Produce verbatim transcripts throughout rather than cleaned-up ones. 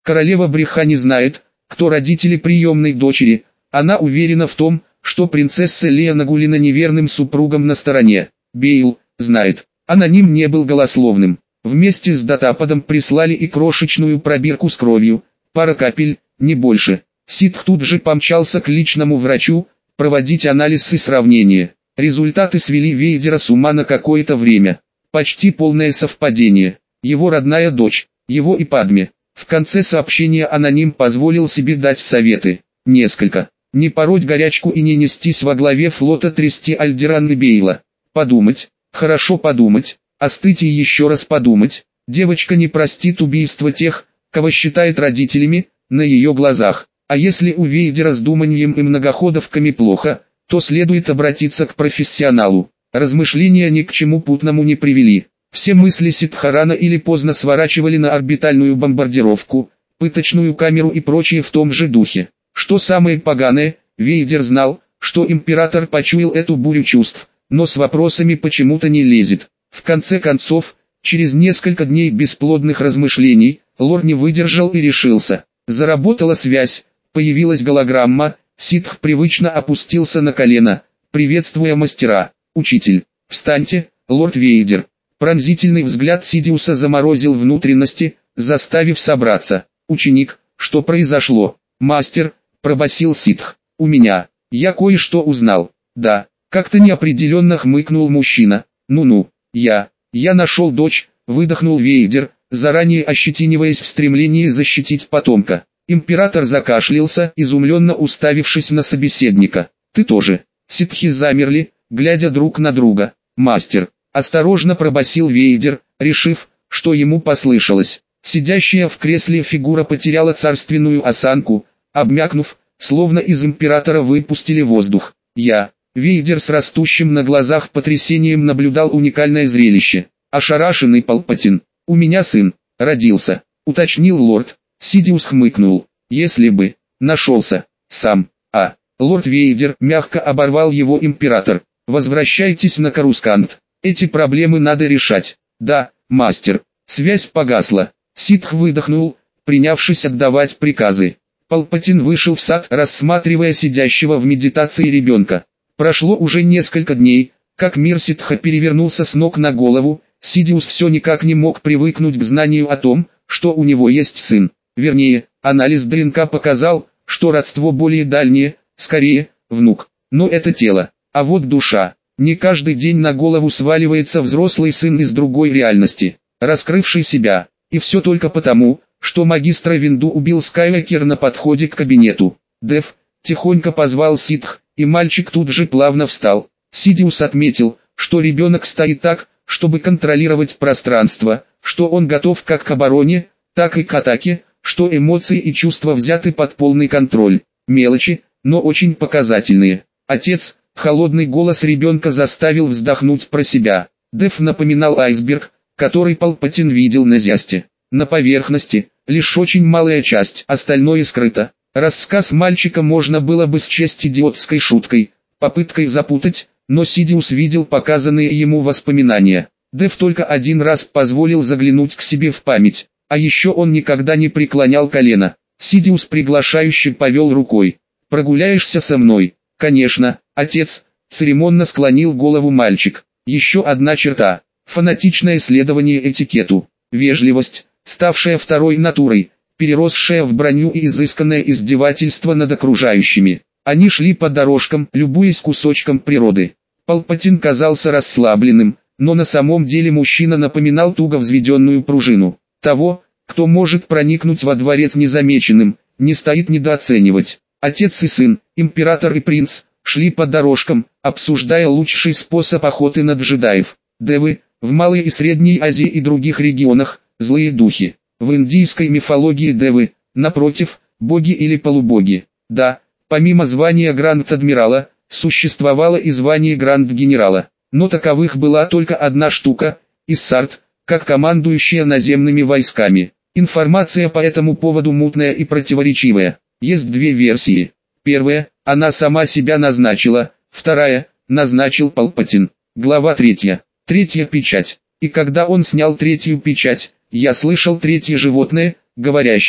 Королева Бреха не знает, кто родители приемной дочери. Она уверена в том, что принцесса Лея Нагулина неверным супругом на стороне. Бейл знает. Аноним не был голословным. Вместе с датападом прислали и крошечную пробирку с кровью. Пара капель, не больше. Ситх тут же помчался к личному врачу, проводить анализ и сравнение. Результаты свели Вейдера с ума на какое-то время. Почти полное совпадение. Его родная дочь, его и Падме. В конце сообщения аноним позволил себе дать советы. Несколько. Не пороть горячку и не нестись во главе флота трясти Альдеран и Бейла. Подумать, хорошо подумать, остыть и еще раз подумать. Девочка не простит убийство тех, кого считает родителями, на ее глазах. А если у Вейдера с думанием и многоходовками плохо, то следует обратиться к профессионалу. Размышления ни к чему путному не привели. Все мысли Ситха рано или поздно сворачивали на орбитальную бомбардировку, пыточную камеру и прочее в том же духе. Что самое поганое, Вейдер знал, что император почуял эту бурю чувств, но с вопросами почему-то не лезет. В конце концов, через несколько дней бесплодных размышлений, лорд не выдержал и решился. Заработала связь, появилась голограмма, Ситх привычно опустился на колено, приветствуя мастера. «Учитель, встаньте, лорд Вейдер». Пронзительный взгляд Сидиуса заморозил внутренности, заставив собраться. «Ученик, что произошло?» «Мастер», — пробасил Ситх. «У меня. Я кое-что узнал». «Да», — как-то неопределенно хмыкнул мужчина. «Ну-ну, я. Я нашел дочь», — выдохнул Вейдер, заранее ощетиниваясь в стремлении защитить потомка. Император закашлялся, изумленно уставившись на собеседника. «Ты тоже». Ситхи замерли, глядя друг на друга. «Мастер», — осторожно пробасил Вейдер, решив, что ему послышалось. Сидящая в кресле фигура потеряла царственную осанку, обмякнув, словно из императора выпустили воздух. «Я». Вейдер с растущим на глазах потрясением наблюдал уникальное зрелище. Ошарашенный Палпатин. «У меня сын родился», — уточнил лорд. Сидиус хмыкнул. «Если бы нашелся сам». «А». Лорд Вейдер мягко оборвал его император. «Возвращайтесь на Карускант. Эти проблемы надо решать». «Да, мастер». Связь погасла. Ситх выдохнул, принявшись отдавать приказы. Палпатин вышел в сад, рассматривая сидящего в медитации ребенка. Прошло уже несколько дней, как мир Ситха перевернулся с ног на голову. Сидиус все никак не мог привыкнуть к знанию о том, что у него есть сын. Вернее, анализ ДНК показал, что родство более дальнее, скорее, внук. Но это тело. А вот душа. Не каждый день на голову сваливается взрослый сын из другой реальности, раскрывший себя. И все только потому, что магистра Винду убил Скайуокер на подходе к кабинету. «Дев», тихонько позвал Ситх, и мальчик тут же плавно встал. Сидиус отметил, что ребенок стоит так, чтобы контролировать пространство, что он готов как к обороне, так и к атаке, что эмоции и чувства взяты под полный контроль. Мелочи, но очень показательные. «Отец», холодный голос ребенка заставил вздохнуть про себя. Дев напоминал айсберг, который Палпатин видел на Зясте. На поверхности, лишь очень малая часть, остальное скрыто. Рассказ мальчика можно было бы счесть идиотской шуткой, попыткой запутать, но Сидиус видел показанные ему воспоминания. Дев только один раз позволил заглянуть к себе в память, а еще он никогда не преклонял колено. Сидиус приглашающе повел рукой. «Прогуляешься со мной?» «Конечно, отец», — церемонно склонил голову мальчик. Еще одна черта — фанатичное следование этикету, вежливость, ставшая второй натурой, переросшая в броню и изысканное издевательство над окружающими. Они шли по дорожкам, любуясь кусочком природы. Палпатин казался расслабленным, но на самом деле мужчина напоминал туго взведенную пружину. Того, кто может проникнуть во дворец незамеченным, не стоит недооценивать. Отец и сын, император и принц, шли по дорожкам, обсуждая лучший способ охоты на джедаев. Девы, в Малой и Средней Азии и других регионах, злые духи. В индийской мифологии девы, напротив, боги или полубоги. Да, помимо звания гранд-адмирала, существовало и звание гранд-генерала. Но таковых была только одна штука – Иссард, как командующая наземными войсками. Информация по этому поводу мутная и противоречивая. Есть две версии. Первая – она сама себя назначила, вторая – назначил Палпатин. Глава третья. Третья печать. И когда он снял третью печать, я слышал третье животное, говорящее.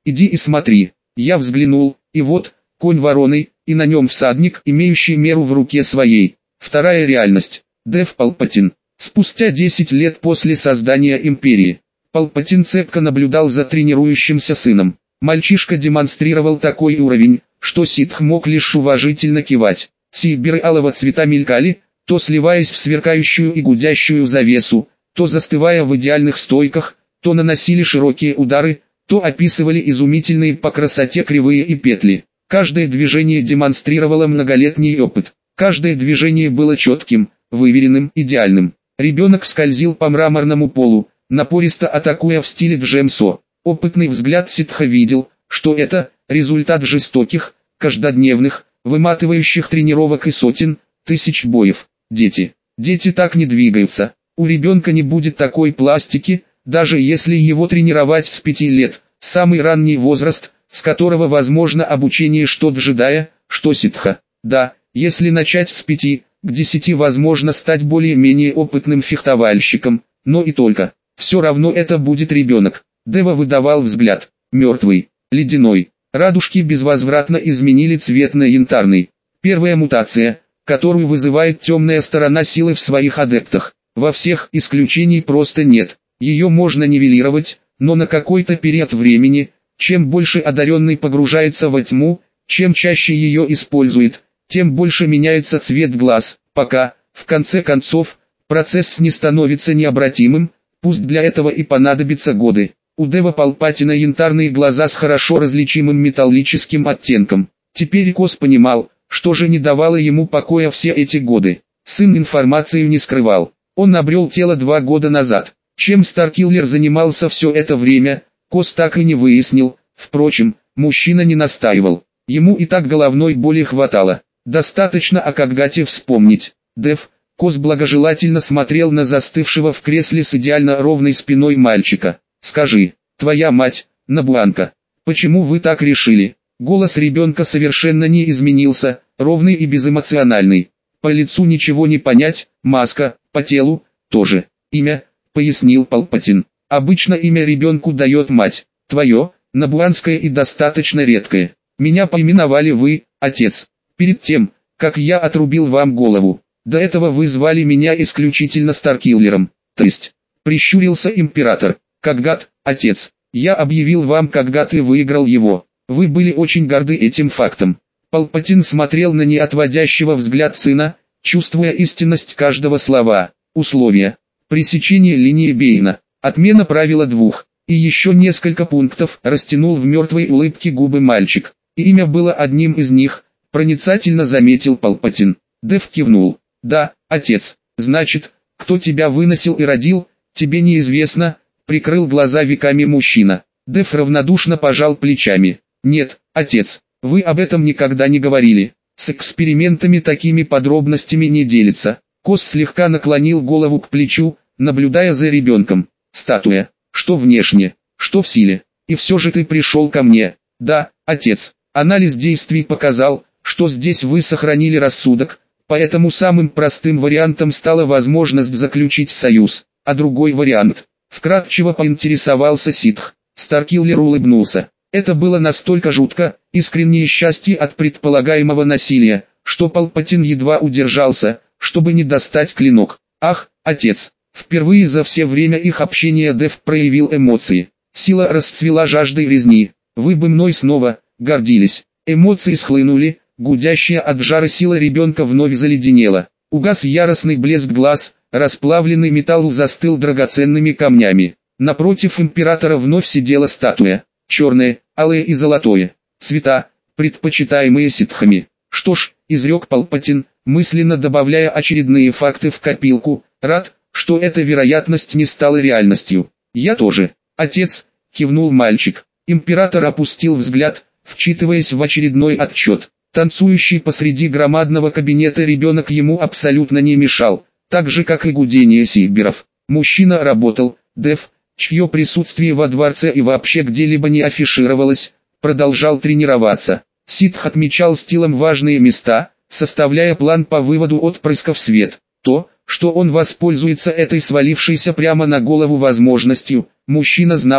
иди и смотри. Я взглянул, и вот, конь вороной, и на нем всадник, имеющий меру в руке своей. Вторая реальность. Дэв Палпатин. Спустя десять лет после создания Империи, Палпатин цепко наблюдал за тренирующимся сыном. Мальчишка демонстрировал такой уровень, что ситх мог лишь уважительно кивать. Сейберы алого цвета мелькали, то сливаясь в сверкающую и гудящую завесу, то застывая в идеальных стойках, то наносили широкие удары, то описывали изумительные по красоте кривые и петли. Каждое движение демонстрировало многолетний опыт. Каждое движение было четким, выверенным, идеальным. Ребенок скользил по мраморному полу, напористо атакуя в стиле Джемсо. Опытный взгляд ситха видел, что это результат жестоких, каждодневных, выматывающих тренировок и сотен, тысяч боев. Дети. Дети так не двигаются. У ребенка не будет такой пластики, даже если его тренировать с пяти лет. Самый ранний возраст, с которого возможно обучение что джедая, что ситха. Да, если начать с пяти, к десяти возможно стать более-менее опытным фехтовальщиком, но и только. Все равно это будет ребенок. Дева выдавал взгляд. Мертвый, ледяной. Радужки безвозвратно изменили цвет на янтарный. Первая мутация, которую вызывает темная сторона силы в своих адептах. Во всех исключений просто нет. Ее можно нивелировать, но на какой-то период времени. Чем больше одаренный погружается во тьму, чем чаще ее использует, тем больше меняется цвет глаз, пока, в конце концов, процесс не становится необратимым, пусть для этого и понадобятся годы. У Дева Палпатина янтарные глаза с хорошо различимым металлическим оттенком. Теперь Кос понимал, что же не давало ему покоя все эти годы. Сын информацию не скрывал. Он обрел тело два года назад. Чем Старкиллер занимался все это время, Кос так и не выяснил. Впрочем, мужчина не настаивал. Ему и так головной боли хватало. Достаточно о Каггате вспомнить. Дев, Кос благожелательно смотрел на застывшего в кресле с идеально ровной спиной мальчика. «Скажи, твоя мать, Набуанка, почему вы так решили?» Голос ребенка совершенно не изменился, ровный и безэмоциональный. По лицу ничего не понять, маска, по телу, тоже. «Имя», — пояснил Палпатин. «Обычно имя ребенку дает мать. Твое, набуанское и достаточно редкое. Меня поименовали вы, отец. Перед тем, как я отрубил вам голову. До этого вы звали меня исключительно Старкиллером. То есть», — прищурился император. «Каггат, отец, я объявил вам Каггат и выиграл его. Вы были очень горды этим фактом». Палпатин смотрел на неотводящего взгляд сына, чувствуя истинность каждого слова. Условия. Пресечение линии Бейна. Отмена правила двух. И еще несколько пунктов, растянул в мертвой улыбке губы мальчик. И имя было одним из них, проницательно заметил Палпатин. Дев кивнул. «Да, отец, значит, кто тебя выносил и родил, тебе неизвестно», прикрыл глаза веками мужчина. Дев равнодушно пожал плечами. «Нет, отец, вы об этом никогда не говорили. С экспериментами такими подробностями не делится». Кос слегка наклонил голову к плечу, наблюдая за ребенком. «Статуя, что внешне, что в силе. И все же ты пришел ко мне». «Да, отец, анализ действий показал, что здесь вы сохранили рассудок, поэтому самым простым вариантом стала возможность заключить союз, а другой вариант». Вкратчиво поинтересовался ситх. Старкиллер улыбнулся. Это было настолько жутко, искреннее счастье от предполагаемого насилия, что Палпатин едва удержался, чтобы не достать клинок. «Ах, отец!» Впервые за все время их общения Дев проявил эмоции. Сила расцвела жаждой резни. «Вы бы мной снова гордились». Эмоции схлынули, гудящая от жара сила ребенка вновь заледенела. Угас яростный блеск глаз, расплавленный металл застыл драгоценными камнями. Напротив императора вновь сидела статуя. Черное, алое и золотое. Цвета, предпочитаемые ситхами. «Что ж», — изрек Палпатин, мысленно добавляя очередные факты в копилку, «рад, что эта вероятность не стала реальностью». «Я тоже, отец», — кивнул мальчик. Император опустил взгляд, вчитываясь в очередной отчет. Танцующий посреди громадного кабинета ребенок ему абсолютно не мешал, так же как и гудение сейберов. Мужчина работал, Дев, чье присутствие во дворце и вообще где-либо не афишировалось, продолжал тренироваться. Ситх отмечал стилом важные места, составляя план по выводу отпрысков в свет. То, что он воспользуется этой свалившейся прямо на голову возможностью, мужчина знал,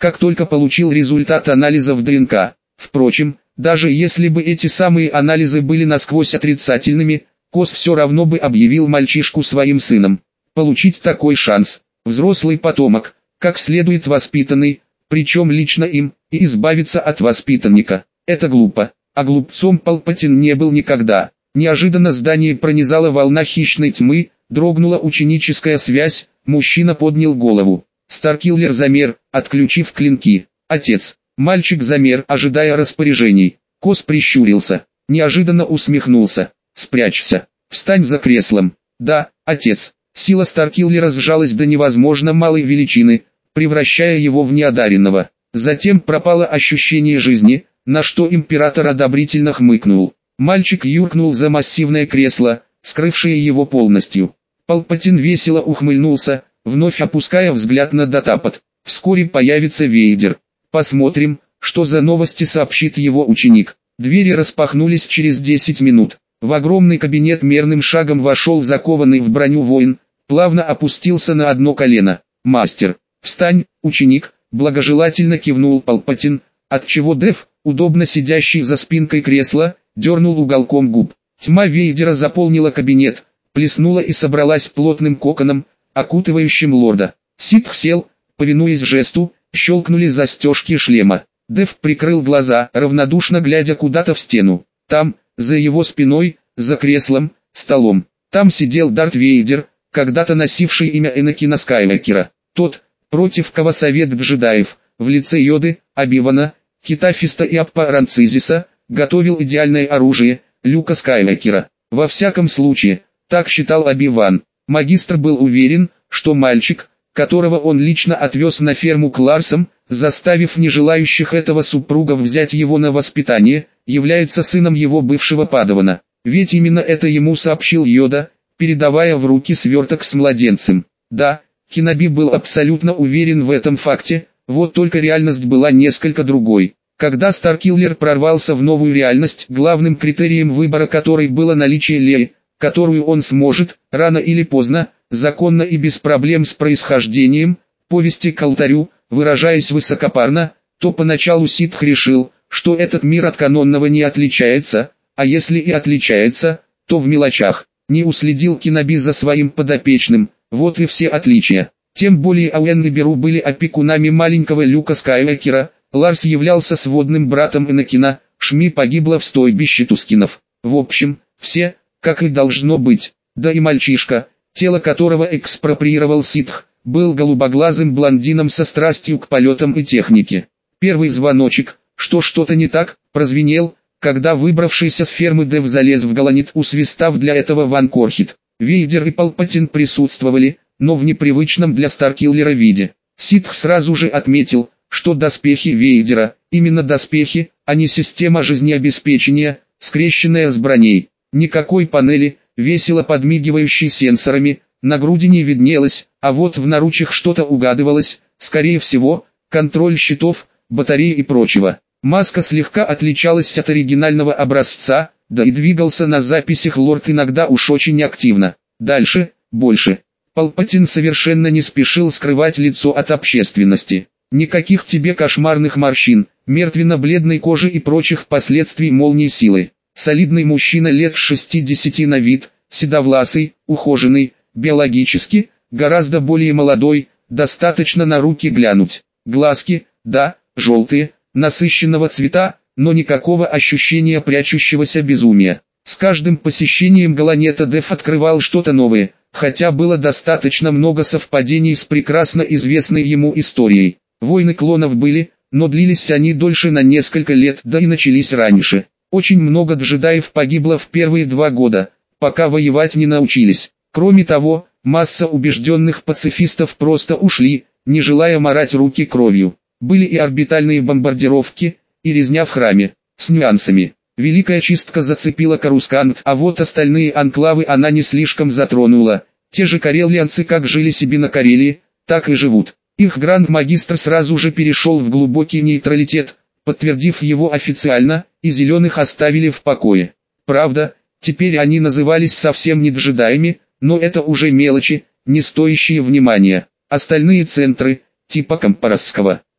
как только получил результат анализов ДНК. Впрочем, даже если бы эти самые анализы были насквозь отрицательными, Кос все равно бы объявил мальчишку своим сыном. Получить такой шанс, взрослый потомок, как следует воспитанный, причем лично им, и избавиться от воспитанника. Это глупо, а глупцом Палпатин не был никогда. Неожиданно здание пронизала волна хищной тьмы, дрогнула ученическая связь, мужчина поднял голову. Старкиллер замер, отключив клинки. Отец. Мальчик замер, ожидая распоряжений. Кос прищурился, неожиданно усмехнулся. «Спрячься. Встань за креслом». «Да, отец». Сила Старкиллера сжалась до невозможно малой величины, превращая его в неодаренного. Затем пропало ощущение жизни, на что император одобрительно хмыкнул. Мальчик юркнул за массивное кресло, скрывшее его полностью. Палпатин весело ухмыльнулся, вновь опуская взгляд на Датапот. Вскоре появится Вейдер. Посмотрим, что за новости сообщит его ученик. Двери распахнулись через десять минут. В огромный кабинет мерным шагом вошел закованный в броню воин, плавно опустился на одно колено. «Мастер, встань, ученик», благожелательно кивнул Палпатин, отчего Дев, удобно сидящий за спинкой кресла, дернул уголком губ. Тьма Вейдера заполнила кабинет, плеснула и собралась плотным коконом, окутывающим лорда. Ситх сел, повинуясь жесту, щелкнули застежки шлема. Дев прикрыл глаза, равнодушно глядя куда-то в стену. Там, за его спиной, за креслом, столом, там сидел Дарт Вейдер, когда-то носивший имя Энакина Скайуокера. Тот, против кого совет джедаев, в лице Йоды, Оби-Вана, Китафиста и Аппа Ранцизиса, готовил идеальное оружие, Люка Скайуокера. Во всяком случае, так считал Оби-Ван. Магистр был уверен, что мальчик, которого он лично отвез на ферму к Ларсам, заставив нежелающих этого супругов взять его на воспитание, является сыном его бывшего падавана. Ведь именно это ему сообщил Йода, передавая в руки сверток с младенцем. Да, Кеноби был абсолютно уверен в этом факте, вот только реальность была несколько другой. Когда Старкиллер прорвался в новую реальность, главным критерием выбора которой было наличие Леи, которую он сможет, рано или поздно, законно и без проблем с происхождением, повести к алтарю, выражаясь высокопарно, то поначалу Ситх решил, что этот мир от канонного не отличается, а если и отличается, то в мелочах. Не уследил Кеноби за своим подопечным, вот и все отличия. Тем более Ауэн и Беру были опекунами маленького Люка Скайуокера, Ларс являлся сводным братом Энакина, Шми погибла в стойбище Тускинов. В общем, все, как и должно быть. Да и мальчишка, тело которого экспроприировал Ситх, был голубоглазым блондином со страстью к полетам и технике. Первый звоночек, что что-то не так, прозвенел, когда выбравшийся с фермы Дев залез в галанит, усвистав для этого Ван Корхит. Вейдер и Палпатин присутствовали, но в непривычном для Старкиллера виде. Ситх сразу же отметил, что доспехи Вейдера, именно доспехи, а не система жизнеобеспечения, скрещенная с броней. Никакой панели, весело подмигивающей сенсорами, на груди не виднелось, а вот в наручах что-то угадывалось, скорее всего, контроль щитов, батареи и прочего. Маска слегка отличалась от оригинального образца, да и двигался на записях лорд иногда уж очень активно. Дальше, больше. Палпатин совершенно не спешил скрывать лицо от общественности. Никаких тебе кошмарных морщин, мертвенно-бледной кожи и прочих последствий молнии силы. Солидный мужчина лет шестидесяти на вид, седовласый, ухоженный, биологически, гораздо более молодой, достаточно на руки глянуть. Глазки, да, желтые, насыщенного цвета, но никакого ощущения прячущегося безумия. С каждым посещением Галанета Дев открывал что-то новое, хотя было достаточно много совпадений с прекрасно известной ему историей. Войны клонов были, но длились они дольше на несколько лет, да и начались раньше. Очень много джедаев погибло в первые два года, пока воевать не научились. Кроме того, масса убежденных пацифистов просто ушли, не желая морать руки кровью. Были и орбитальные бомбардировки, и резня в храме, с нюансами. Великая чистка зацепила Карусканг, а вот остальные анклавы она не слишком затронула. Те же карелианцы как жили себе на Карелии, так и живут. Их гранд-магистр сразу же перешел в глубокий нейтралитет, подтвердив его официально, и зеленых оставили в покое. Правда, теперь они назывались совсем не джедаями, но это уже мелочи, не стоящие внимания. Остальные центры, типа Компарасского,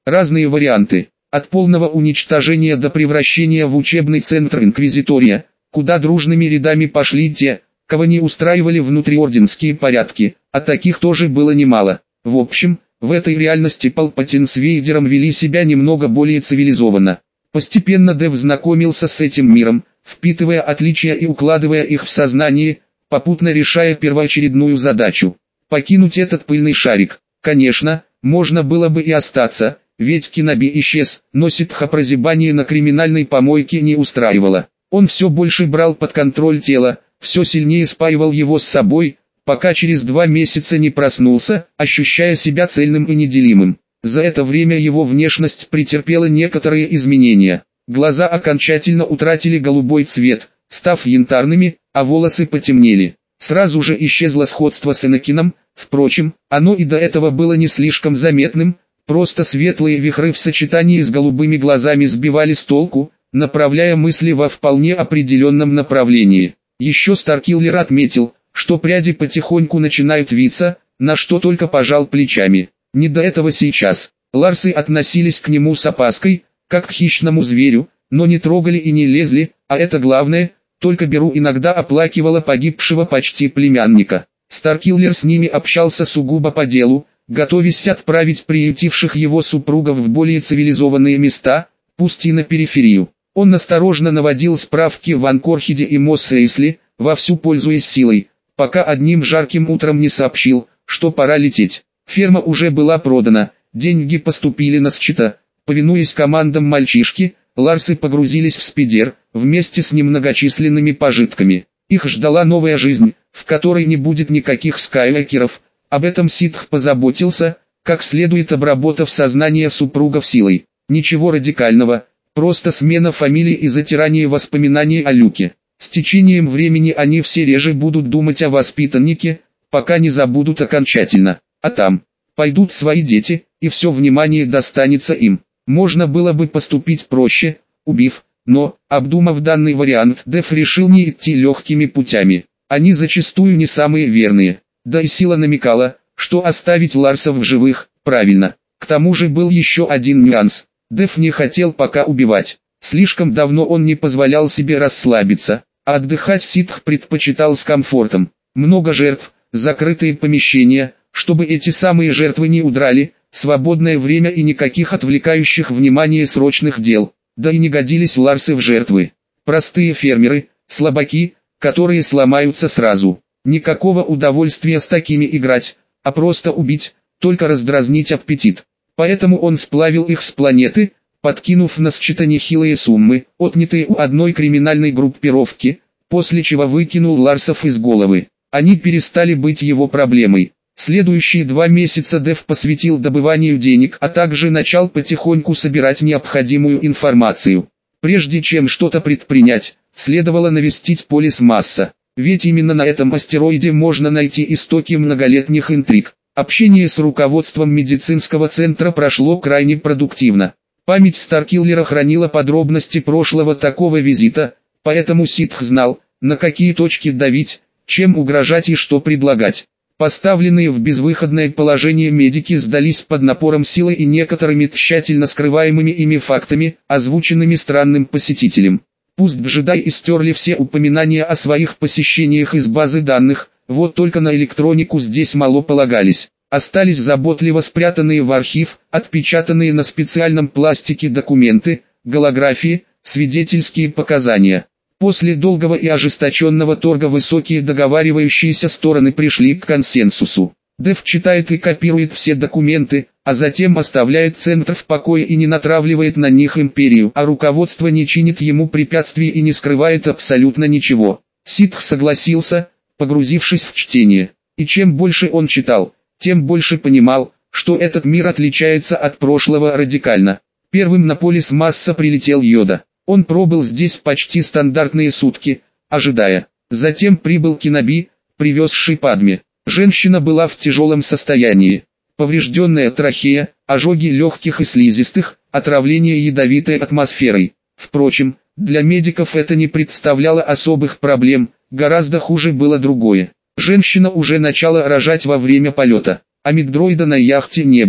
Разные варианты. От полного уничтожения до превращения в учебный центр Инквизитория, куда дружными рядами пошли те, кого не устраивали внутриорденские порядки, а таких тоже было немало. В общем, в этой реальности Палпатин с Вейдером вели себя немного более цивилизованно. Постепенно Дэв знакомился с этим миром, впитывая отличия и укладывая их в сознание, попутно решая первоочередную задачу – покинуть этот пыльный шарик. Конечно, можно было бы и остаться, ведь Киноби исчез, но ситха прозябание на криминальной помойке не устраивало. Он все больше брал под контроль тело, все сильнее спаивал его с собой, пока через два месяца не проснулся, ощущая себя цельным и неделимым. За это время его внешность претерпела некоторые изменения. Глаза окончательно утратили голубой цвет, став янтарными, а волосы потемнели. Сразу же исчезло сходство с Энакином, впрочем, оно и до этого было не слишком заметным, просто светлые вихры в сочетании с голубыми глазами сбивали с толку, направляя мысли во вполне определенном направлении. Еще Старкиллер отметил, что пряди потихоньку начинают виться, на что только пожал плечами. Не до этого сейчас. Ларсы относились к нему с опаской, как к хищному зверю, но не трогали и не лезли, а это главное, только Беру иногда оплакивала погибшего почти племянника. Старкиллер с ними общался сугубо по делу, готовясь отправить приютивших его супругов в более цивилизованные места, пусть и на периферию. Он осторожно наводил справки в Анкорхеде и Мосс-Эйсли, вовсю пользуясь силой, пока одним жарким утром не сообщил, что пора лететь. Ферма уже была продана, деньги поступили на счета. Повинуясь командам мальчишки, Ларсы погрузились в спидер, вместе с немногочисленными пожитками. Их ждала новая жизнь, в которой не будет никаких скайуокеров. Об этом Ситх позаботился, как следует обработав сознание супругов силой. Ничего радикального, просто смена фамилий и затирание воспоминаний о Люке. С течением времени они все реже будут думать о воспитаннике, пока не забудут окончательно. А там, пойдут свои дети, и все внимание достанется им. Можно было бы поступить проще, убив, но, обдумав данный вариант, Дэв решил не идти легкими путями. Они зачастую не самые верные. Да и сила намекала, что оставить Ларсов в живых, правильно. К тому же был еще один нюанс. Дэв не хотел пока убивать. Слишком давно он не позволял себе расслабиться, а отдыхать Ситх предпочитал с комфортом. Много жертв, закрытые помещения, чтобы эти самые жертвы не удрали, свободное время и никаких отвлекающих внимание срочных дел. Да и не годились Ларсы в жертвы. Простые фермеры, слабаки, которые сломаются сразу. Никакого удовольствия с такими играть, а просто убить, только раздразнить аппетит. Поэтому он сплавил их с планеты, подкинув на счета нехилые суммы, отнятые у одной криминальной группировки, после чего выкинул Ларсов из головы. Они перестали быть его проблемой. Следующие два месяца Дэв посвятил добыванию денег, а также начал потихоньку собирать необходимую информацию. Прежде чем что-то предпринять, следовало навестить полис Масса. Ведь именно на этом астероиде можно найти истоки многолетних интриг. Общение с руководством медицинского центра прошло крайне продуктивно. Память Старкиллера хранила подробности прошлого такого визита, поэтому Ситх знал, на какие точки давить, чем угрожать и что предлагать. Поставленные в безвыходное положение медики сдались под напором силы и некоторыми тщательно скрываемыми ими фактами, озвученными странным посетителем. Пусть джедаи стерли все упоминания о своих посещениях из базы данных, вот только на электронику здесь мало полагались. Остались заботливо спрятанные в архив, отпечатанные на специальном пластике документы, голографии, свидетельские показания. После долгого и ожесточенного торга высокие договаривающиеся стороны пришли к консенсусу. Дэв читает и копирует все документы, а затем оставляет центр в покое и не натравливает на них империю, а руководство не чинит ему препятствий и не скрывает абсолютно ничего. Ситх согласился, погрузившись в чтение. И чем больше он читал, тем больше понимал, что этот мир отличается от прошлого радикально. Первым на полис Масса прилетел Йода. Он пробыл здесь почти стандартные сутки, ожидая. Затем прибыл Киноби, привезший Падме. Женщина была в тяжелом состоянии. Поврежденная трахея, ожоги легких и слизистых, отравление ядовитой атмосферой. Впрочем, для медиков это не представляло особых проблем, гораздо хуже было другое. Женщина уже начала рожать во время полета, а мигдроида на яхте не было.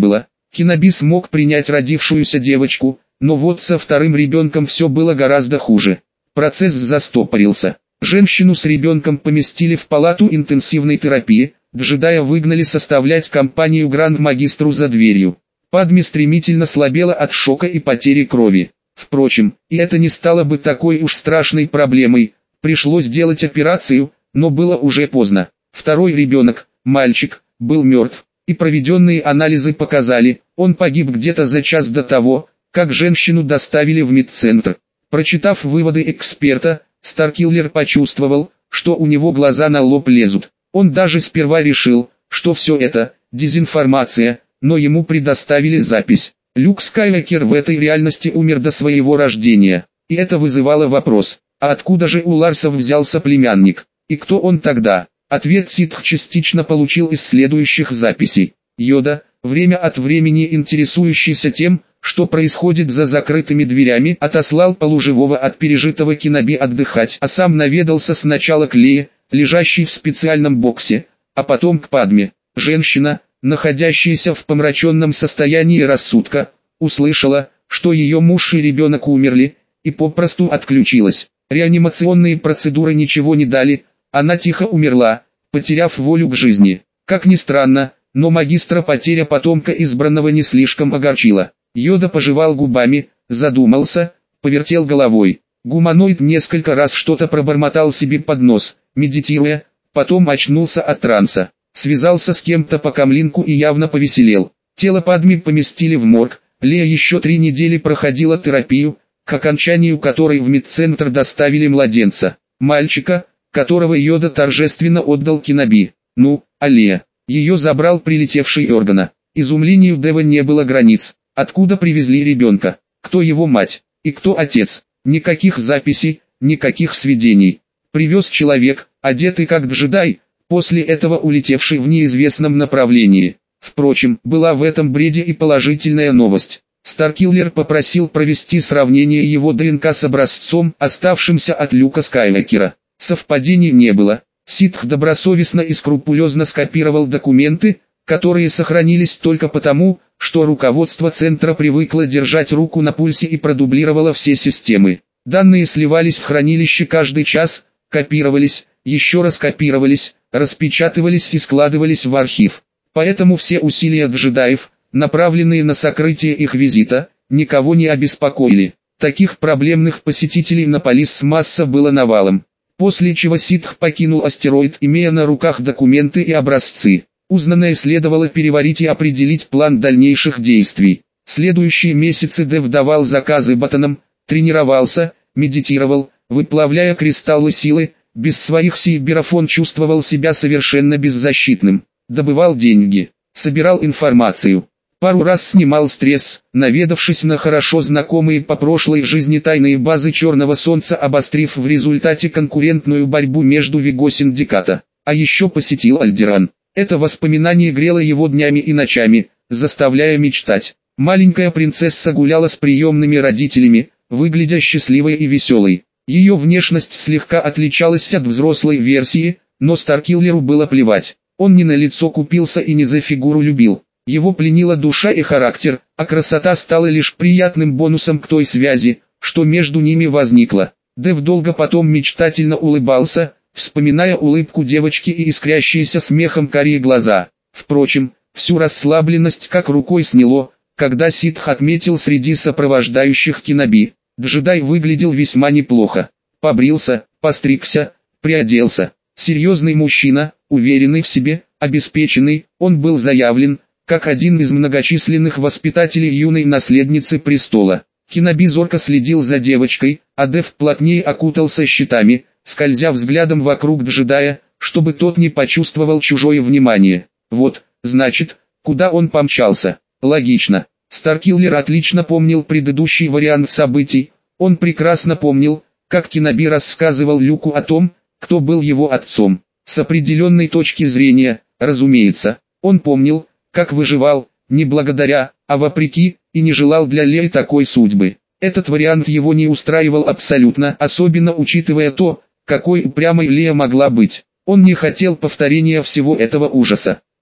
Киноби смог принять родившуюся девочку, но вот со вторым ребенком все было гораздо хуже. Процесс застопорился. Женщину с ребенком поместили в палату интенсивной терапии, джедая выгнали составлять компанию гранд-магистру за дверью. Падме стремительно слабела от шока и потери крови. Впрочем, и это не стало бы такой уж страшной проблемой, пришлось делать операцию, но было уже поздно. Второй ребенок, мальчик, был мертв, и проведенные анализы показали, он погиб где-то за час до того, как женщину доставили в медцентр. Прочитав выводы эксперта, Старкиллер почувствовал, что у него глаза на лоб лезут. Он даже сперва решил, что все это – дезинформация, но ему предоставили запись. Люк Скайуокер в этой реальности умер до своего рождения, и это вызывало вопрос, а откуда же у Ларсов взялся племянник, и кто он тогда? Ответ Ситх частично получил из следующих записей. Йода, время от времени интересующийся тем, что происходит за закрытыми дверями, отослал полуживого от пережитого Киноби отдыхать, а сам наведался сначала к Лее, лежащей в специальном боксе, а потом к Падме. Женщина, находящаяся в помраченном состоянии рассудка, услышала, что ее муж и ребенок умерли, и попросту отключилась. Реанимационные процедуры ничего не дали, она тихо умерла, потеряв волю к жизни. Как ни странно, но магистра потеря потомка избранного не слишком огорчила. Йода пожевал губами, задумался, повертел головой. Гуманоид несколько раз что-то пробормотал себе под нос, медитируя, потом очнулся от транса. Связался с кем-то по камлинку и явно повеселел. Тело Падми поместили в морг, Лея еще три недели проходила терапию, к окончанию которой в медцентр доставили младенца. Мальчика, которого Йода торжественно отдал Киноби. Ну, а Лея? Ее забрал прилетевший Органа. Изумлению Дева не было границ. Откуда привезли ребенка? Кто его мать? И кто отец? Никаких записей, никаких сведений. Привез человек, одетый как джедай, после этого улетевший в неизвестном направлении. Впрочем, была в этом бреде и положительная новость. Старкиллер попросил провести сравнение его ДНК с образцом, оставшимся от Люка Скайуокера. Совпадений не было. Ситх добросовестно и скрупулезно скопировал документы, которые сохранились только потому, что руководство центра привыкло держать руку на пульсе и продублировало все системы. Данные сливались в хранилище каждый час, копировались, еще раз копировались, распечатывались и складывались в архив. Поэтому все усилия джедаев, направленные на сокрытие их визита, никого не обеспокоили. Таких проблемных посетителей на Полис масса было навалом. После чего Ситх покинул астероид, имея на руках документы и образцы. Узнанное следовало переварить и определить план дальнейших действий. Следующие месяцы Дев давал заказы ботанам, тренировался, медитировал, выплавляя кристаллы силы. Без своих сейберов он чувствовал себя совершенно беззащитным. Добывал деньги, собирал информацию. Пару раз снимал стресс, наведавшись на хорошо знакомые по прошлой жизни тайные базы Черного Солнца, обострив в результате конкурентную борьбу между Вего-синдиката. А еще посетил Альдеран. Это воспоминание грело его днями и ночами, заставляя мечтать. Маленькая принцесса гуляла с приемными родителями, выглядя счастливой и веселой. Ее внешность слегка отличалась от взрослой версии, но Старкиллеру было плевать. Он не на лицо купился и не за фигуру любил. Его пленила душа и характер, а красота стала лишь приятным бонусом к той связи, что между ними возникла. Дев долго потом мечтательно улыбался, вспоминая улыбку девочки и искрящиеся смехом карие глаза. Впрочем, всю расслабленность как рукой сняло, когда Ситх отметил среди сопровождающих Киноби. Джедай выглядел весьма неплохо. Побрился, постригся, приоделся. Серьезный мужчина, уверенный в себе, обеспеченный, он был заявлен как один из многочисленных воспитателей юной наследницы престола. Киноби зорко следил за девочкой, а Дев плотнее окутался щитами, скользя взглядом вокруг джедая, чтобы тот не почувствовал чужое внимание. Вот, значит, куда он помчался. Логично. Старкиллер отлично помнил предыдущий вариант событий. Он прекрасно помнил, как Киноби рассказывал Люку о том, кто был его отцом. С определенной точки зрения, разумеется, он помнил, как выживал, не благодаря, а вопреки, и не желал для Леи такой судьбы. Этот вариант его не устраивал абсолютно, особенно учитывая то, какой упрямой Лея могла быть. Он не хотел повторения всего этого ужаса.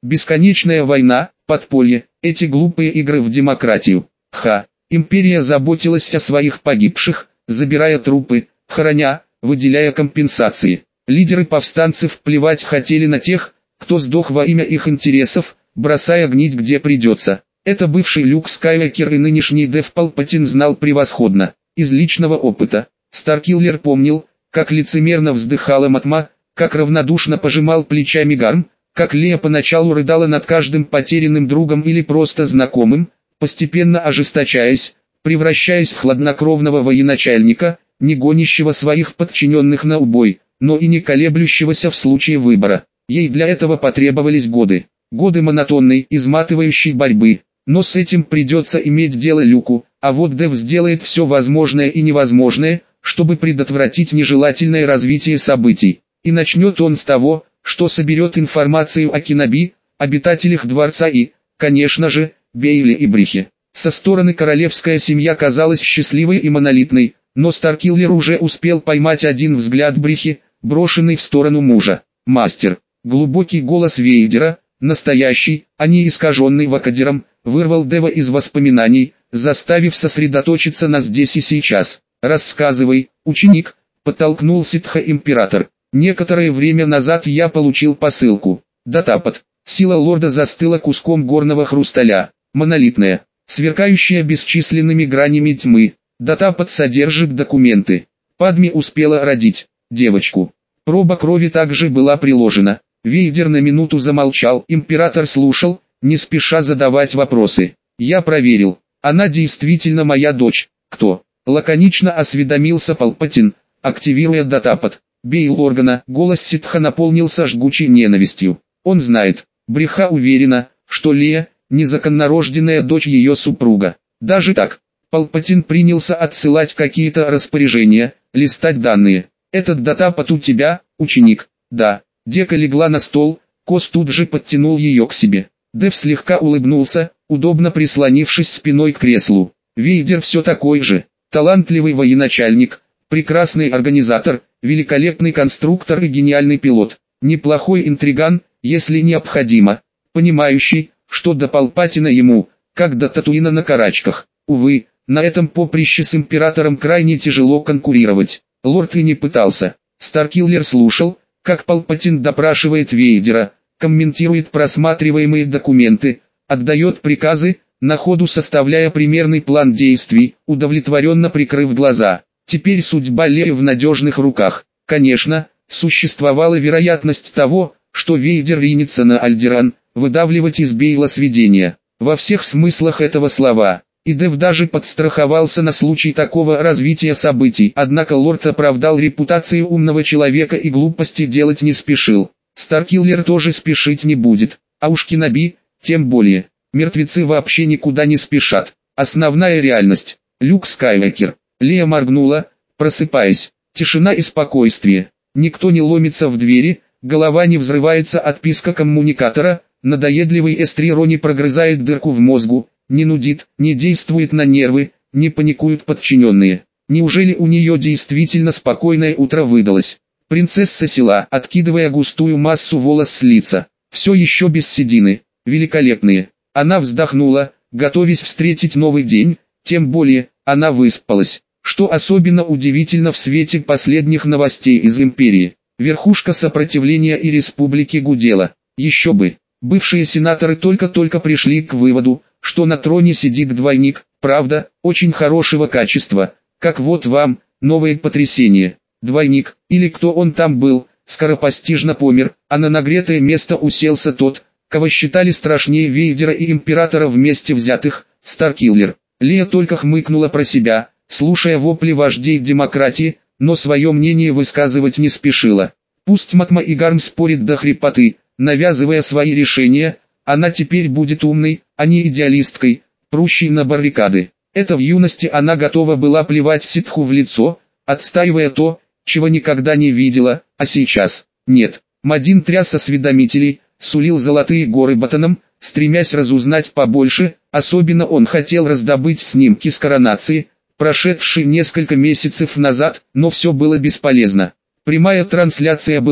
Бесконечная война, подполье, эти глупые игры в демократию. Ха, империя заботилась о своих погибших, забирая трупы, хороня, выделяя компенсации. Лидеры повстанцев плевать хотели на тех, кто сдох во имя их интересов, бросая гнить где придется. Это бывший Люк Скайуокер и нынешний Дэв Палпатин знал превосходно. Из личного опыта Старкиллер помнил, как лицемерно вздыхала Матма, как равнодушно пожимал плечами Гарм, как Лея поначалу рыдала над каждым потерянным другом или просто знакомым, постепенно ожесточаясь, превращаясь в хладнокровного военачальника, не гонящего своих подчиненных на убой, но и не колеблющегося в случае выбора. Ей для этого потребовались годы. Годы монотонной, изматывающей борьбы. Но с этим придется иметь дело Люку, а вот Дэв сделает все возможное и невозможное, чтобы предотвратить нежелательное развитие событий. И начнет он с того, что соберет информацию о Кеноби, обитателях дворца и, конечно же, Бейле и Брихе. Со стороны королевская семья казалась счастливой и монолитной, но Старкиллер уже успел поймать один взгляд Брихи, брошенный в сторону мужа. «Мастер». Глубокий голос Вейдера, настоящий, а не искаженный вакадером, вырвал Дэва из воспоминаний, заставив сосредоточиться на здесь и сейчас. «Рассказывай, ученик», — подтолкнул ситха император. «Некоторое время назад я получил посылку. Датапад». Сила лорда застыла куском горного хрусталя, монолитная, сверкающая бесчисленными гранями тьмы. Датапад содержит документы. Падми успела родить девочку. Проба крови также была приложена. Вейдер на минуту замолчал, император слушал, не спеша задавать вопросы. «Я проверил. Она действительно моя дочь». «Кто?» — лаконично осведомился Палпатин, активируя датапад. Бейл органа. Голос ситха наполнился жгучей ненавистью. Он знает. Бриха уверена, что Лея — незаконнорожденная дочь ее супруга. Даже так. Палпатин принялся отсылать какие-то распоряжения, листать данные. «Этот датапад у тебя, ученик?» «Да». Дека легла на стол, Кос тут же подтянул ее к себе. Дэв слегка улыбнулся, удобно прислонившись спиной к креслу. Вейдер все такой же. Талантливый военачальник, прекрасный организатор, великолепный конструктор и гениальный пилот. Неплохой интриган, если необходимо. Понимающий, что до Палпатина ему, как до Татуина на карачках. Увы, на этом поприще с императором крайне тяжело конкурировать. Лорд и не пытался. Старкиллер слушал, как Палпатин допрашивает Вейдера, комментирует просматриваемые документы, отдает приказы, на ходу составляя примерный план действий, удовлетворенно прикрыв глаза. Теперь судьба Леи в надежных руках. Конечно, существовала вероятность того, что Вейдер ринется на Альдеран, выдавливать из Бейла сведения. Во всех смыслах этого слова. И Дэв даже подстраховался на случай такого развития событий. Однако лорд оправдал репутацию умного человека и глупости делать не спешил. Старкиллер тоже спешить не будет. А уж Кеноби, тем более. Мертвецы вообще никуда не спешат. Основная реальность. Люк Скайуокер. Лея моргнула, просыпаясь. Тишина и спокойствие. Никто не ломится в двери, голова не взрывается от писка коммуникатора, надоедливый эстриро не прогрызает дырку в мозгу. Не нудит, не действует на нервы, не паникуют подчиненные. Неужели у нее действительно спокойное утро выдалось? Принцесса села, откидывая густую массу волос с лица. Все еще без седины. Великолепные. Она вздохнула, готовясь встретить новый день, тем более, она выспалась. Что особенно удивительно в свете последних новостей из империи. Верхушка сопротивления и республики гудела. Еще бы. Бывшие сенаторы только-только пришли к выводу, что на троне сидит двойник, правда, очень хорошего качества, как вот вам, новое потрясение. Двойник, или кто он там был, скоропостижно помер, а на нагретое место уселся тот, кого считали страшнее Вейдера и Императора вместе взятых, Старкиллер. Лея только хмыкнула про себя, слушая вопли вождей демократии, но свое мнение высказывать не спешила. Пусть Матма и Гарм спорят до хрипоты, навязывая свои решения, она теперь будет умной, а не идеалисткой, прущей на баррикады. Это в юности она готова была плевать ситху в лицо, отстаивая то, чего никогда не видела, а сейчас нет. Мадин тряс осведомителей, сулил золотые горы Батонам, стремясь разузнать побольше, особенно он хотел раздобыть снимки с коронации, прошедшей несколько месяцев назад, но все было бесполезно. Прямая трансляция была,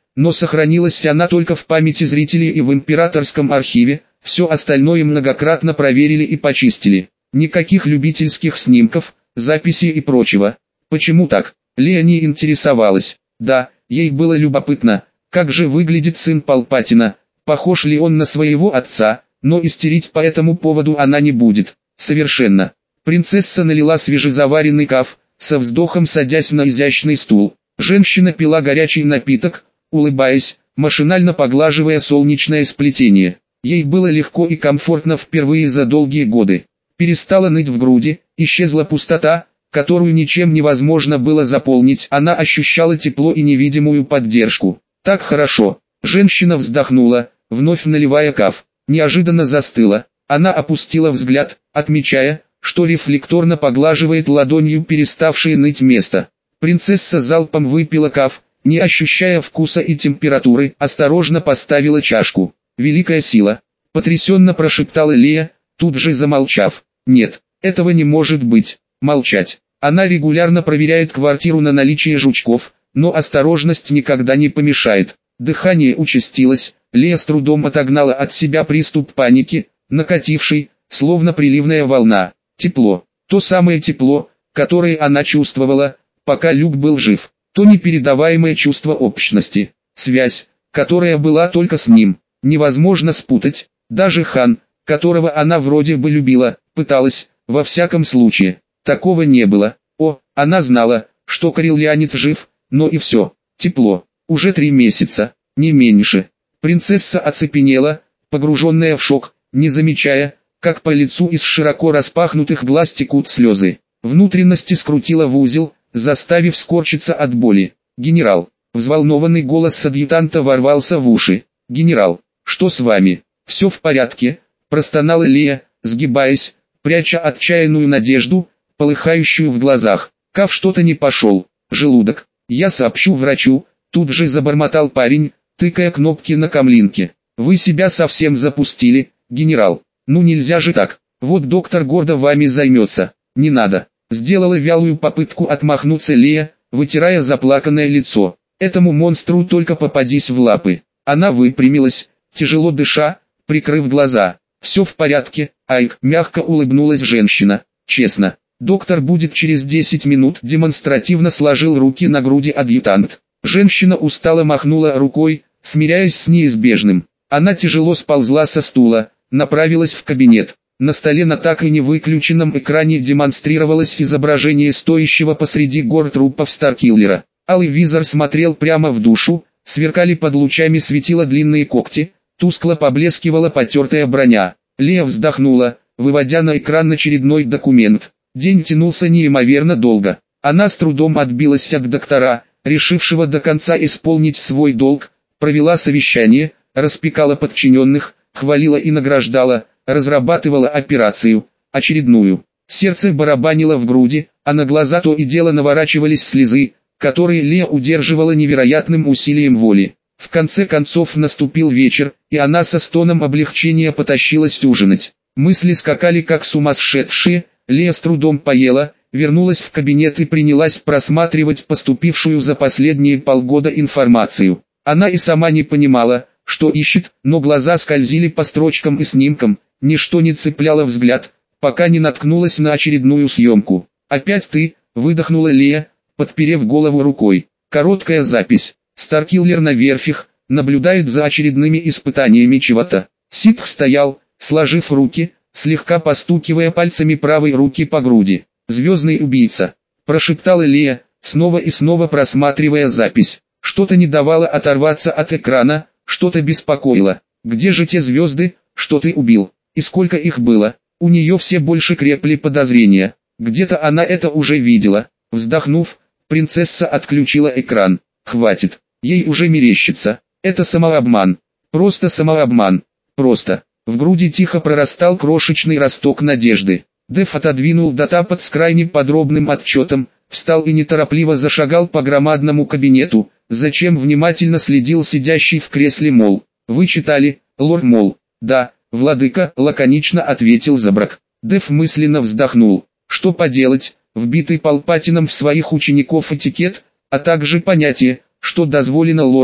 но сохранилась она только в памяти зрителей и в императорском архиве, все остальное многократно проверили и почистили. Никаких любительских снимков, записей и прочего. Почему так? Лея не интересовалась. Да, ей было любопытно, как же выглядит сын Палпатина, похож ли он на своего отца, но истерить по этому поводу она не будет. Совершенно. Принцесса налила свежезаваренный каф, со вздохом садясь на изящный стул. Женщина пила горячий напиток, улыбаясь, машинально поглаживая солнечное сплетение. Ей было легко и комфортно впервые за долгие годы. Перестала ныть в груди, исчезла пустота, которую ничем невозможно было заполнить. Она ощущала тепло и невидимую поддержку. Так хорошо. Женщина вздохнула, вновь наливая каф. Неожиданно застыла. Она опустила взгляд, отмечая, что рефлекторно поглаживает ладонью переставшее ныть место. Принцесса залпом выпила каф, не ощущая вкуса и температуры, осторожно поставила чашку. «Великая сила!» — потрясенно прошептала Лея, тут же замолчав. «Нет, этого не может быть. Молчать. Она регулярно проверяет квартиру на наличие жучков, но осторожность никогда не помешает». Дыхание участилось, Лея с трудом отогнала от себя приступ паники, накативший, словно приливная волна. Тепло. То самое тепло, которое она чувствовала, пока Люк был жив. То непередаваемое чувство общности. Связь, которая была только с ним. Невозможно спутать. Даже Хан, которого она вроде бы любила, пыталась, во всяком случае. Такого не было. О, она знала, что корелианец жив, но и все. Тепло. Уже три месяца, не меньше. Принцесса оцепенела, погруженная в шок, не замечая, как по лицу из широко распахнутых глаз текут слезы. Внутренности скрутила в узел, заставив скорчиться от боли. «Генерал!» Взволнованный голос адъютанта ворвался в уши. «Генерал, что с вами? Все в порядке?» Простонала Лея, сгибаясь, пряча отчаянную надежду, полыхающую в глазах. Кав что-то не пошел. Желудок. «Я сообщу врачу», тут же забормотал парень, тыкая кнопки на камлинке. «Вы себя совсем запустили, генерал. Ну нельзя же так. Вот доктор гордо вами займется. Не надо». Сделала вялую попытку отмахнуться Лея, вытирая заплаканное лицо. Этому монстру только попадись в лапы. Она выпрямилась, тяжело дыша, прикрыв глаза. «Все в порядке, Айк», мягко улыбнулась женщина. «Честно, доктор будет через десять минут», демонстративно сложил руки на груди адъютант. Женщина устало махнула рукой, смиряясь с неизбежным. Она тяжело сползла со стула, направилась в кабинет. На столе на так и не выключенном экране демонстрировалось изображение стоящего посреди гор трупов Старкиллера. Алый визор смотрел прямо в душу, сверкали под лучами светила длинные когти, тускло поблескивала потертая броня. Лея вздохнула, выводя на экран очередной документ. День тянулся неимоверно долго. Она с трудом отбилась от доктора, решившего до конца исполнить свой долг, провела совещание, распекала подчиненных, хвалила и награждала, разрабатывала операцию, очередную. Сердце барабанило в груди, а на глаза то и дело наворачивались слезы, которые Лея удерживала невероятным усилием воли. В конце концов наступил вечер, и она со стоном облегчения потащилась ужинать. Мысли скакали как сумасшедшие, Лея с трудом поела, вернулась в кабинет и принялась просматривать поступившую за последние полгода информацию. Она и сама не понимала, что ищет, но глаза скользили по строчкам и снимкам, ничто не цепляло взгляд, пока не наткнулась на очередную съемку. «Опять ты?» — выдохнула Лея, подперев голову рукой. Короткая запись. Старкиллер на верфях, наблюдает за очередными испытаниями чего-то. Ситх стоял, сложив руки, слегка постукивая пальцами правой руки по груди. «Звездный убийца», — прошептала Лея, снова и снова просматривая запись. Что-то не давало оторваться от экрана, что-то беспокоило. «Где же те звезды, что ты убил? И сколько их было?» У нее все больше крепли подозрения. Где-то она это уже видела. Вздохнув, принцесса отключила экран. Хватит, ей уже мерещится. Это самообман. Просто самообман. Просто. В груди тихо прорастал крошечный росток надежды. Дэв отодвинул датапад с крайне подробным отчетом, встал и неторопливо зашагал по громадному кабинету, зачем внимательно следил сидящий в кресле Мол. «Вы читали, лорд Мол?» «Да, владыка», — лаконично ответил Забрак. Дэв мысленно вздохнул. Что поделать, вбитый Палпатином в своих учеников этикет, а также понятие, что дозволено лордам, а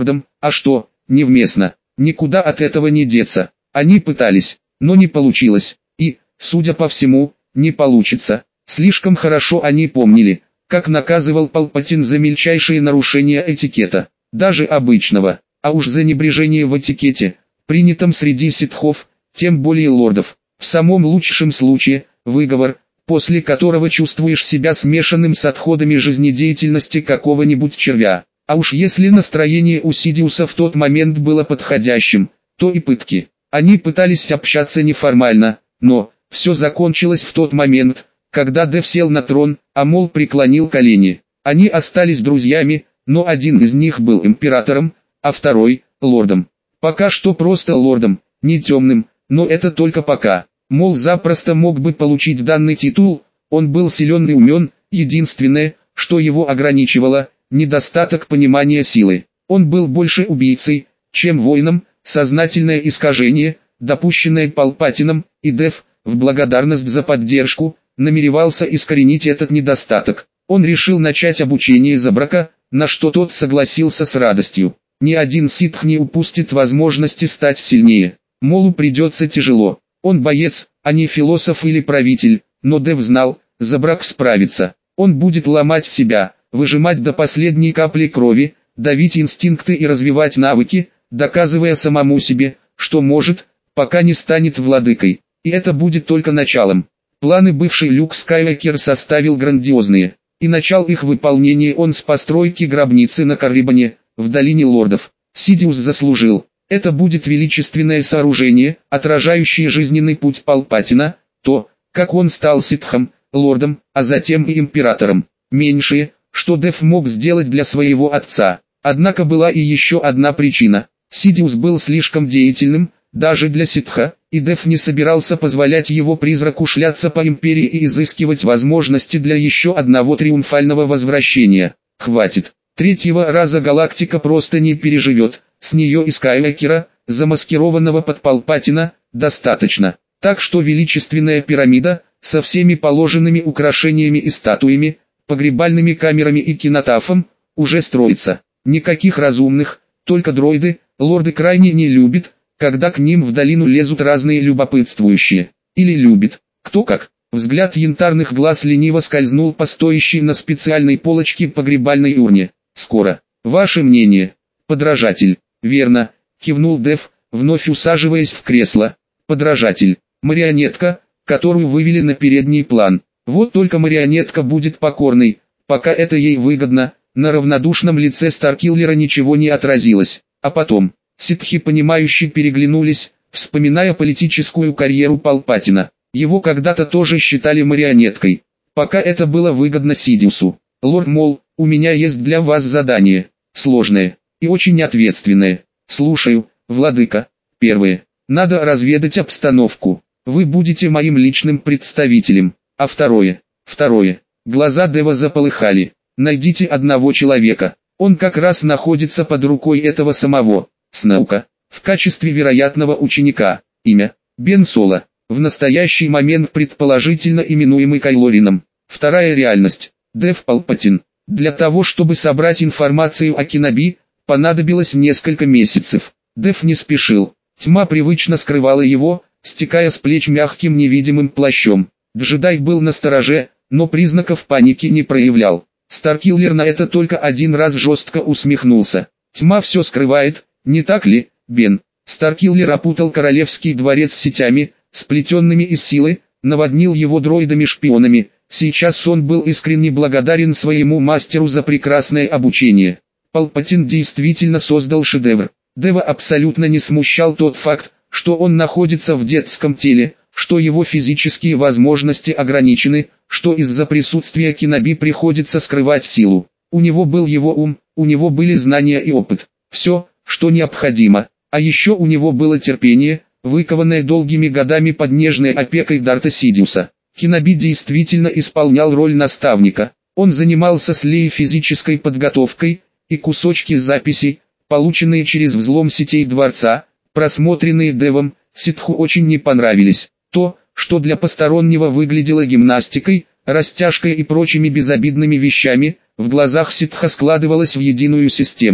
А что, невместно, никуда от этого не деться. Они пытались, но не получилось, и, судя по всему, не получится. Слишком хорошо они помнили, как наказывал Палпатин за мельчайшие нарушения этикета, даже обычного, а уж за небрежение в этикете, принятом среди ситхов, тем более лордов. В самом лучшем случае, выговор, после которого чувствуешь себя смешанным с отходами жизнедеятельности какого-нибудь червя. А уж если настроение у Сидиуса в тот момент было подходящим, то и пытки. Они пытались общаться неформально, но все закончилось в тот момент, когда Дэв сел на трон, а Мол преклонил колени. Они остались друзьями, но один из них был императором, а второй – лордом. Пока что просто лордом, не темным, но это только пока. Мол запросто мог бы получить данный титул, он был силен и умен, единственное, что его ограничивало – недостаток понимания силы. Он был больше убийцей, чем воином, сознательное искажение, допущенное Палпатином, и Дэв, в благодарность за поддержку, намеревался искоренить этот недостаток. Он решил начать обучение Забрака, на что тот согласился с радостью. Ни один ситх не упустит возможности стать сильнее. Молу придется тяжело. Он боец, а не философ или правитель, но Дэв знал, Забрак справится. Он будет ломать себя, выжимать до последней капли крови, давить инстинкты и развивать навыки, доказывая самому себе, что может, пока не станет владыкой. И это будет только началом. Планы бывший Люк Скайуокер составил грандиозные, и начал их выполнение он с постройки гробницы на Каррибане, в долине лордов. Сидиус заслужил. Это будет величественное сооружение, отражающее жизненный путь Палпатина, то, как он стал ситхом, лордом, а затем и императором. Меньшее, что Дэв мог сделать для своего отца. Однако была и еще одна причина. Сидиус был слишком деятельным, даже для ситха, и Дэв не собирался позволять его призраку шляться по империи и изыскивать возможности для еще одного триумфального возвращения. Хватит. Третьего раза галактика просто не переживет, с нее и Скайуокера, замаскированного под Палпатина, достаточно. Так что величественная пирамида, со всеми положенными украшениями и статуями, погребальными камерами и кинотафом, уже строится. Никаких разумных, только дроиды, лорды крайне не любят, когда к ним в долину лезут разные любопытствующие. Или любит, кто как. Взгляд янтарных глаз лениво скользнул по стоящей на специальной полочке погребальной урне. Скоро. Ваше мнение, подражатель. Верно, кивнул Дэв, вновь усаживаясь в кресло. Подражатель. Марионетка, которую вывели на передний план. Вот только марионетка будет покорной, пока это ей выгодно. На равнодушном лице Старкиллера ничего не отразилось. А потом, ситхи понимающе переглянулись, вспоминая политическую карьеру Палпатина. Его когда-то тоже считали марионеткой, пока это было выгодно Сидиусу. Лорд Мол, у меня есть для вас задание, сложное и очень ответственное. Слушаю, владыка. Первое. Надо разведать обстановку. Вы будете моим личным представителем. А второе. Второе. Глаза Дэва заполыхали. Найдите одного человека. Он как раз находится под рукой этого самого Сноука, в качестве вероятного ученика. Имя Бен Соло. В настоящий момент предположительно именуемый Кайло Реном. Вторая реальность. Дэв Палпатин. Для того, чтобы собрать информацию о Кеноби, понадобилось несколько месяцев. Дэв не спешил. Тьма привычно скрывала его, стекая с плеч мягким невидимым плащом. Джедай был настороже, но признаков паники не проявлял. Старкиллер на это только один раз жестко усмехнулся. Тьма все скрывает, не так ли, Бен? Старкиллер опутал королевский дворец сетями, сплетенными из силы, наводнил его дроидами-шпионами. Сейчас он был искренне благодарен своему мастеру за прекрасное обучение. Палпатин действительно создал шедевр. Дэва абсолютно не смущал тот факт, что он находится в детском теле, что его физические возможности ограничены, что из-за присутствия Кеноби приходится скрывать силу. У него был его ум, у него были знания и опыт. Все, что необходимо. А еще у него было терпение, выкованное долгими годами под нежной опекой Дарта Сидиуса. Кеноби действительно исполнял роль наставника. Он занимался с Леей физической подготовкой, и кусочки записей, полученные через взлом сетей дворца, просмотренные Дэвом, ситху очень не понравились. То, что для постороннего выглядело гимнастикой, растяжкой и прочими безобидными вещами, в глазах ситха складывалось в единую систему.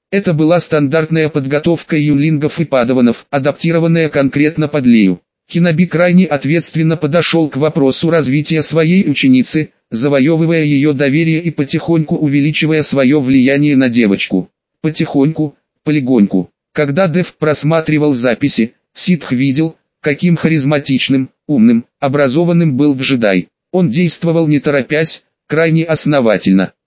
Это была стандартная подготовка юнлингов и падаванов, адаптированная конкретно под Лею. Киноби крайне ответственно подошел к вопросу развития своей ученицы, завоевывая ее доверие и потихоньку увеличивая свое влияние на девочку. Потихоньку, полегоньку. Когда Дэв просматривал записи, Сидх видел, каким харизматичным, умным, образованным был джедай. Он действовал не торопясь, крайне основательно.